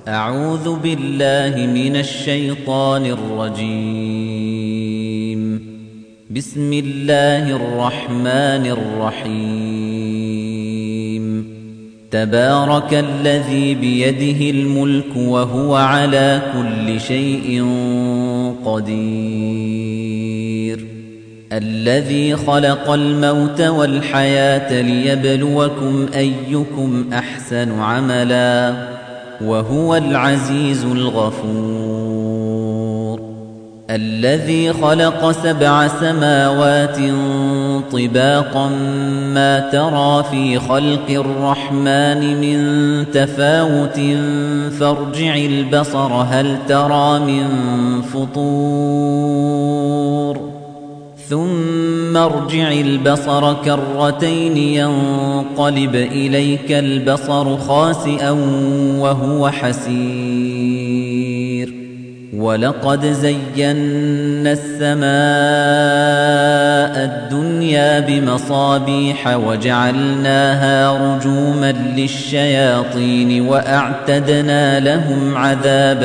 أعوذ بالله من الشيطان الرجيم. بسم الله الرحمن الرحيم. تبارك الذي بيده الملك وهو على كل شيء قدير. الذي خلق الموت والحياة ليبلوكم أيكم أحسن عملا وهو العزيز الغفور. الذي خلق 7 سماوات طباقا ما ترى في خلق الرحمن من تفاوت فارجع البصر هل ترى من فطور ثم ارجع البصر كرتين ينقلب إليك البصر خاسئا وهو حسير. ولقد زينا السماء الدنيا بمصابيح وجعلناها رجوما للشياطين وأعتدنا لهم عذاب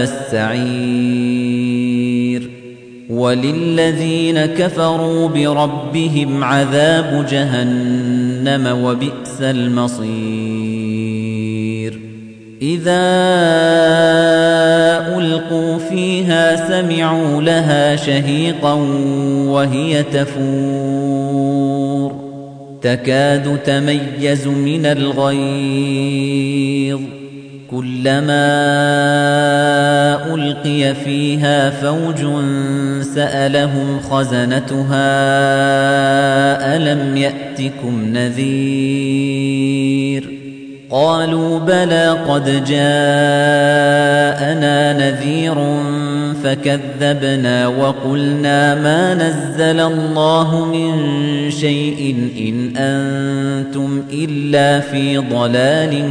السعير. وللذين كفروا بربهم عذاب جهنم وبئس المصير. إذا ألقوا فيها سمعوا لها شهيقا وهي تفور تكاد تميز من الغيظ. كلما ألقي فيها فوج سألهم خزنتها ألم يأتكم نذير قالوا بلى قد جاءنا نذير فكذبنا وقلنا ما نزل الله من شيء إن أنتم إلا في ضلال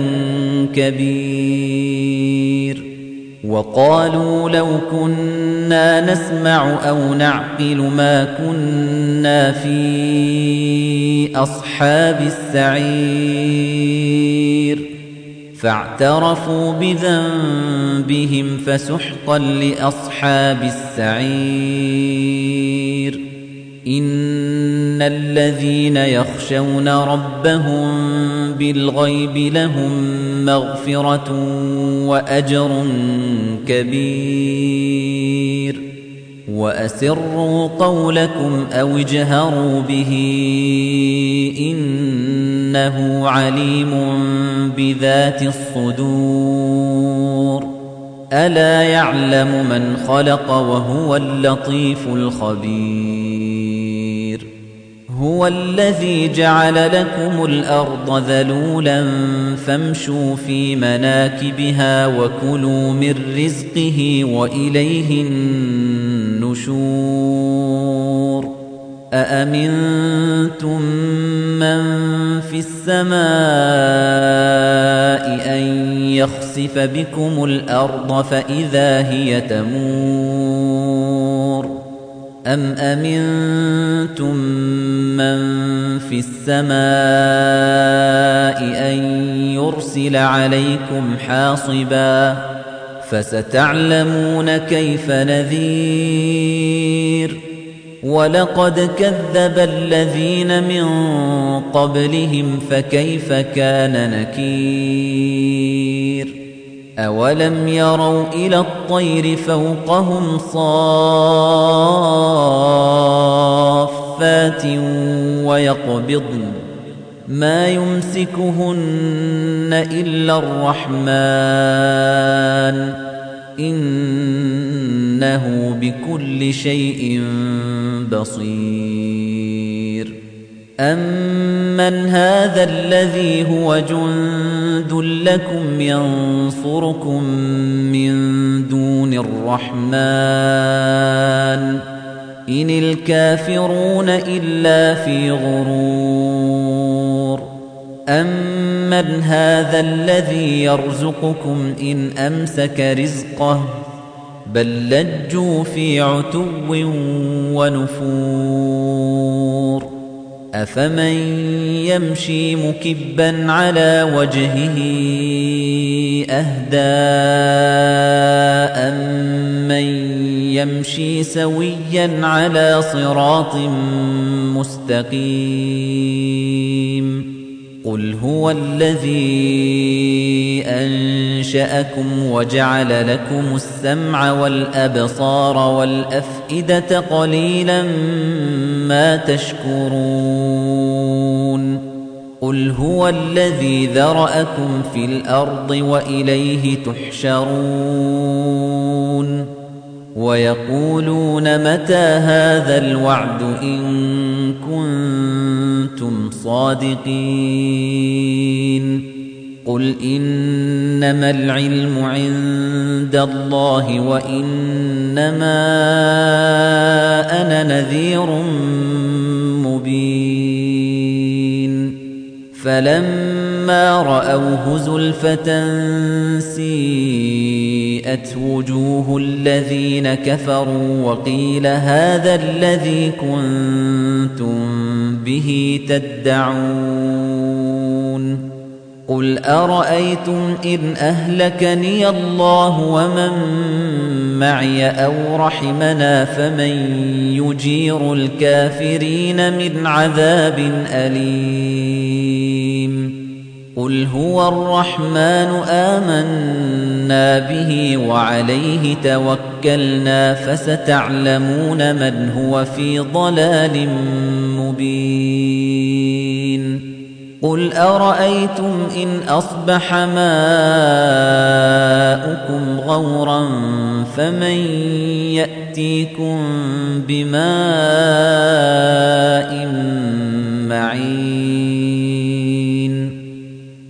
كبير. وقالوا لو كنا نسمع أو نعقل ما كنا في أصحاب السعير. فاعترفوا بذنبهم فسحقا لأصحاب السعير. إن الذين يخشون ربهم بالغيب لهم مغفرة وأجر كبير. وأسروا قولكم أو اجهروا به إنه عليم بذات الصدور. ألا يعلم من خلق وهو اللطيف الخبير. هو الذي جعل لكم الأرض ذلولا فامشوا في مناكبها وكلوا من رزقه وإليه النشور. أأمنتم من في السماء أن يخسف بكم الأرض فإذا هي تمور أم أمنتم من في السماء أن يرسل عليكم حاصبا فستعلمون كيف نذير. ولقد كذب الذين من قبلهم فكيف كان نكير. أولم يروا إلى الطير فوقهم صافات ويقبضن ما يمسكهن إلا الرحمن إنه بكل شيء بصير. أمن هذا الذي هو جند لكم ينصركم من دون الرحمن إن الكافرون إلا في غرور. أمن هذا الذي يرزقكم إن أمسك رزقه بل لجوا في عتو ونفور. أفمن يمشي مكبا على وجهه أهدى يمشي سويا على صراط مستقيم قل هو الذي أنشأكم وجعل لكم السمع والأبصار والأفئدة قليلا ما تشكرون قل هو الذي ذرأكم في الأرض وإليه تحشرون ويقولون متى هذا الوعد إن كنتم صادقين قل إنما العلم عند الله وإنما أنا نذير مبين فلما رأوه زلفة سيئت وجوه الذين كفروا وقيل هذا الذي كنتم به تدعون قل أرأيتم إن أهلكني الله ومن معي أو رحمنا فمن يجير الكافرين من عذاب أليم قل هو الرحمن آمنا به وعليه توكلنا فستعلمون من هو في ضلال مبين قل أرأيتم إن أصبح ماؤكم غورا فمن يأتيكم بماء